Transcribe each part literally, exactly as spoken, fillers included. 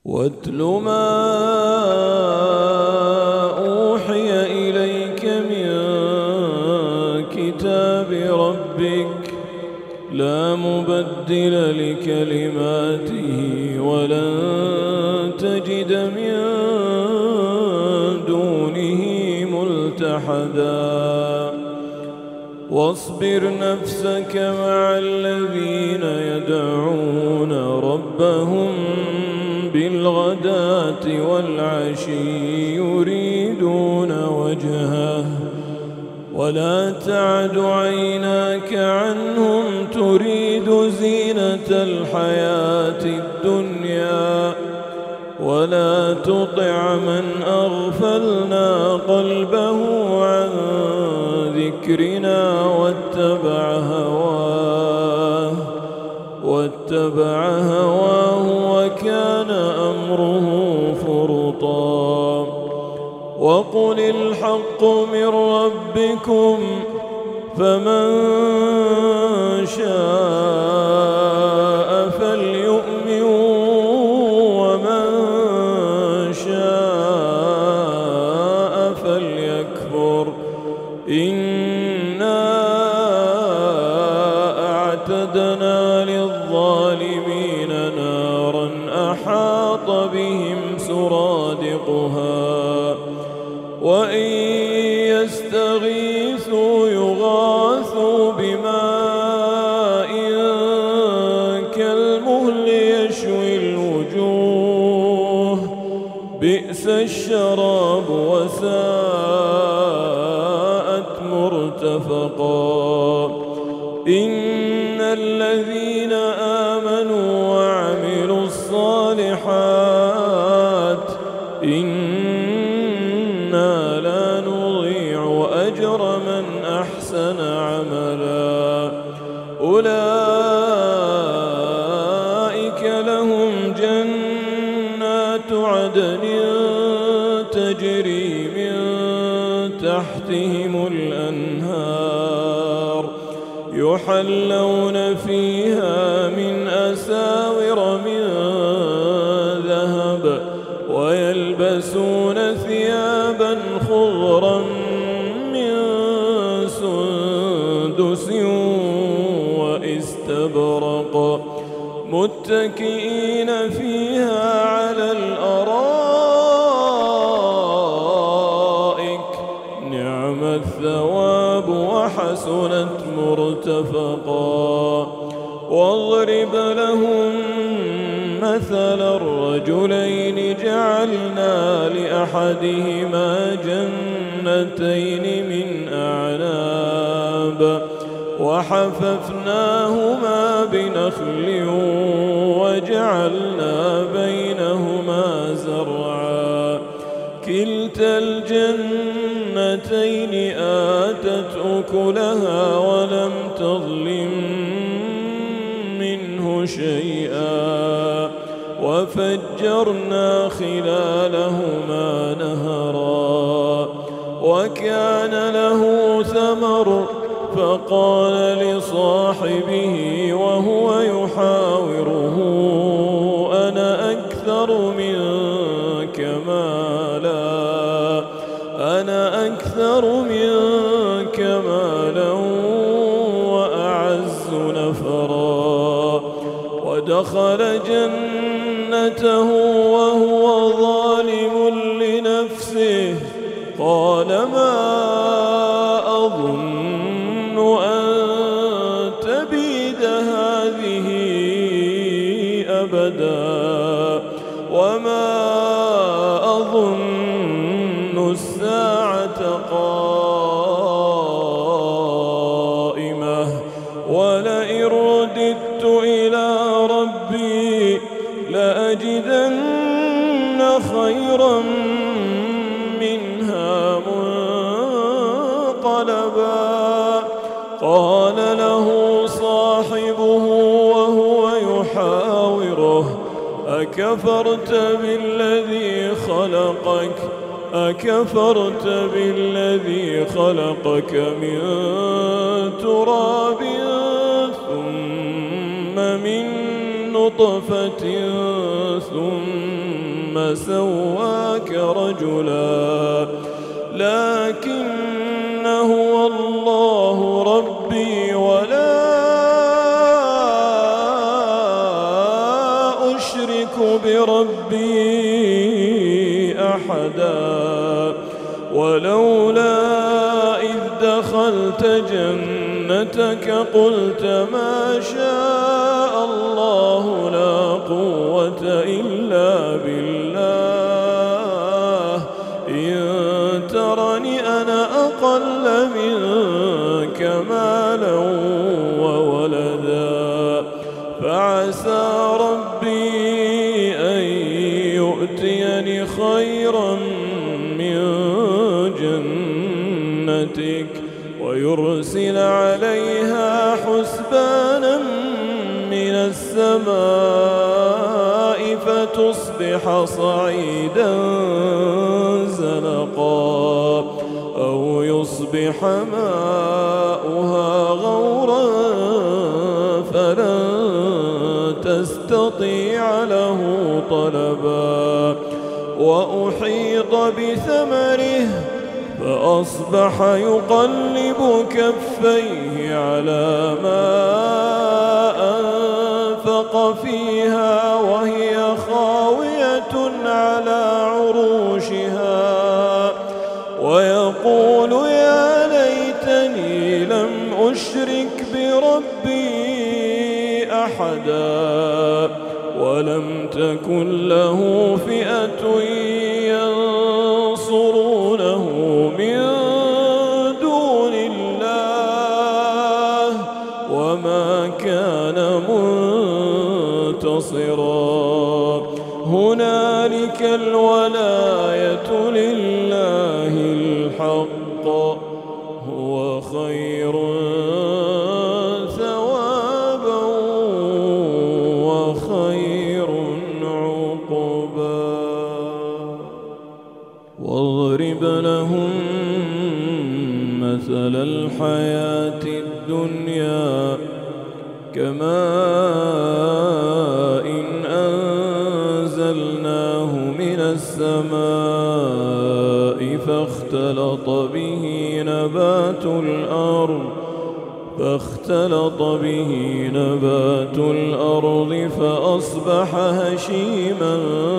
واتل ما أوحي إليك من كتاب ربك لا مبدل لكلماته ولن تجد من دونه ملتحدا واصبر نفسك مع الذين يدعون ربهم بالغداة والعشي يريدون وجهه ولا تعد عيناك عنهم تريد زينة الحياة الدنيا ولا تطع من أغفلنا قلبه عن ذكرنا واتبع هواه واتبع هواه وكان أمره فرطا وقل الحق من ربكم فمن شاء فليؤمن ومن شاء فليكفر إنا أعتدنا للظالمين نارا أحاط بهم سرادقها وإن يستغيثوا يغاثوا بماء كالمهل يشوي الوجوه بئس الشراب وساءت مرتفقا إن الذين آمنوا وعملوا الصالحات إنا لا نضيع أجر من أحسن عملا أولئك لهم جنات عدن تجري من تحتهم الأنهار يحلون فيها من أساور من ذهب ويلبسون ثيابا خضرا من سندس واستبرق متكئين فيها على الأرائك نعم الثواب وحسنت مرتفقا واضرب لهم مثل الرجلين جعلنا لأحدهما جنتين من أعناب وحففناهما بنخل وجعلنا بينهما زرعا كلتا الجنتين آتت أكلها ولم تظلم منه شيئا وفجرنا خلالهما نهرا وكان له ثمر فقال لصاحبه وهو يحاوره أنا أكثر منك مالا أنا أكثر منك مالا وأعز نفرا ودخل جنته وهو ظالم لنفسه قال ما أظن أن تبيد هذه أبدا وما أظن الساعة قائمة ولئن رددت إلى ربي لأجدن خيرا منها منقلبا قال له صاحبه وهو يحاوره أكفرت بالذي خلقك أكفرت بالذي خلقك من تراب ثم من نطفة ثم ثم سواك رجلا لكن هو الله ربي ولا أشرك بربي أحدا ولولا إذ دخلت جنتك قلت ما شاء الله لا قوة إلا بالله إن ترني أنا أقل منك مالا وولدا فعسى ربي أن يؤتيني خيرا من جنتك ويرسل عليها حسبانا من السماء فتصبح صعيدا زلقا أو يصبح ماؤها غورا فلن تستطيع له طلبا وأحيط بثمره فأصبح يقلب كفيه على ما أنفق فيها وهي خاوية على عروشها ويقول يا ليتني لم أشرك بربي أحدا ولم تكن له فئة ينصرونه من دون الله وما كان منتصرا هنالك الولاية لله الحق هو خير ثوابا وخير عقبا واضرب لهم مثل الحياة الدنيا كماء إن أنزلناه من السماء فاختلط به نبات الأرض فاختلط به نبات الأرض فأصبح هشيما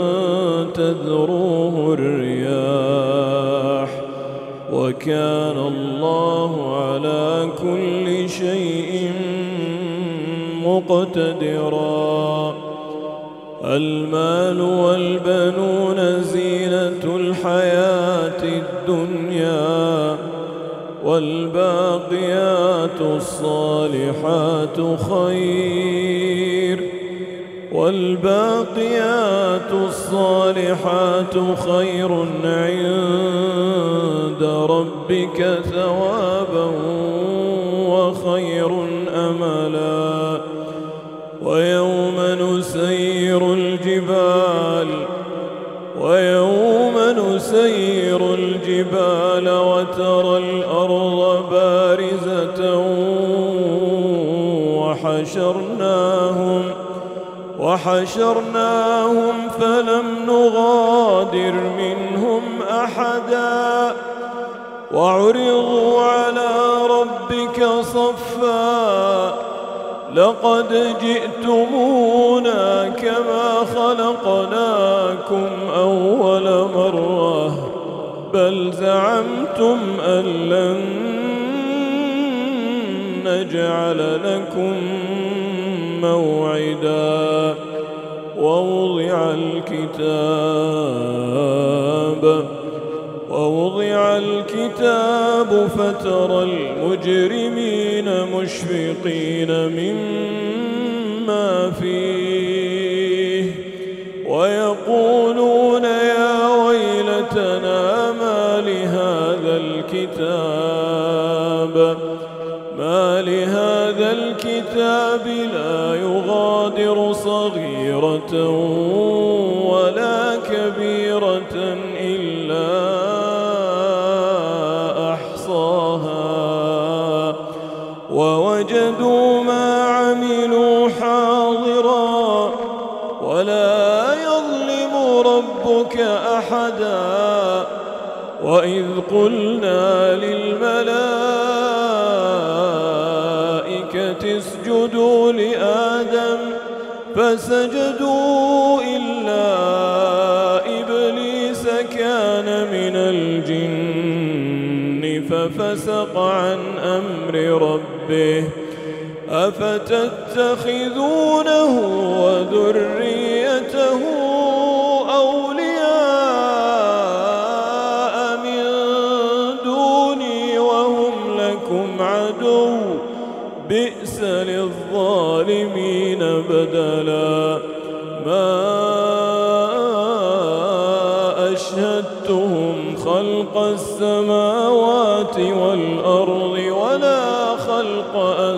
تذروه الرياح وكان الله على كل شيء مقتدرا المال والبنون زينة الحياة الدنيا والباقيات الصالحات خير والباقيات الصالحات خير عند ربك ثوابا وخير أملا ويوم نسير الجبال ويوم نسير الجبال وترى الأرض بارزة وحشرناهم وحشرناهم فلم نغادر منهم أحدا وعرضوا على ربك صفا لقد جئتمونا كما خلقناكم أول مرة بل زعمتم أن لن نجعل لكم موعدا ووضع الكتاب ووضع الكتاب فترى المجرمين مشفقين مما فيه ويقولون يا ويلتنا ما لهذا الكتاب ما لهذا الكتاب لا يغادر صغيرة ولا كبيرة إلا أحصاها ووجدوا ما عملوا حاضرا ولا يظلم ربك أحدا وإذ قلنا للملائكة اسجدوا لآدم فسجدوا إلا إبليس كان من الجن ففسق عن أمر ربه أفتتخذونه وذريته أولياء من دوني وهم لكم عدو بئس للظالمين بدلا ما أشهدتهم خلق السماوات والأرض ولا خلق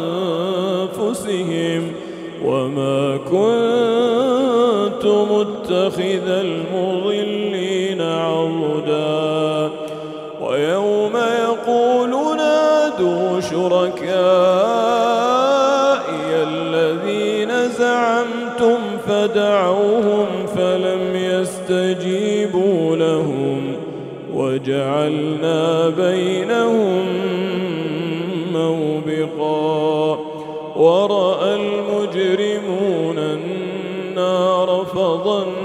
أنفسهم وما كنت متخذ المضلين عضدا ويوم يقول نادوا شركائي الذين زعمتم فدعوهم فلم يستجيبوا لهم وجعلنا بينهم موبقا ورأى المجرمون النار فظنوا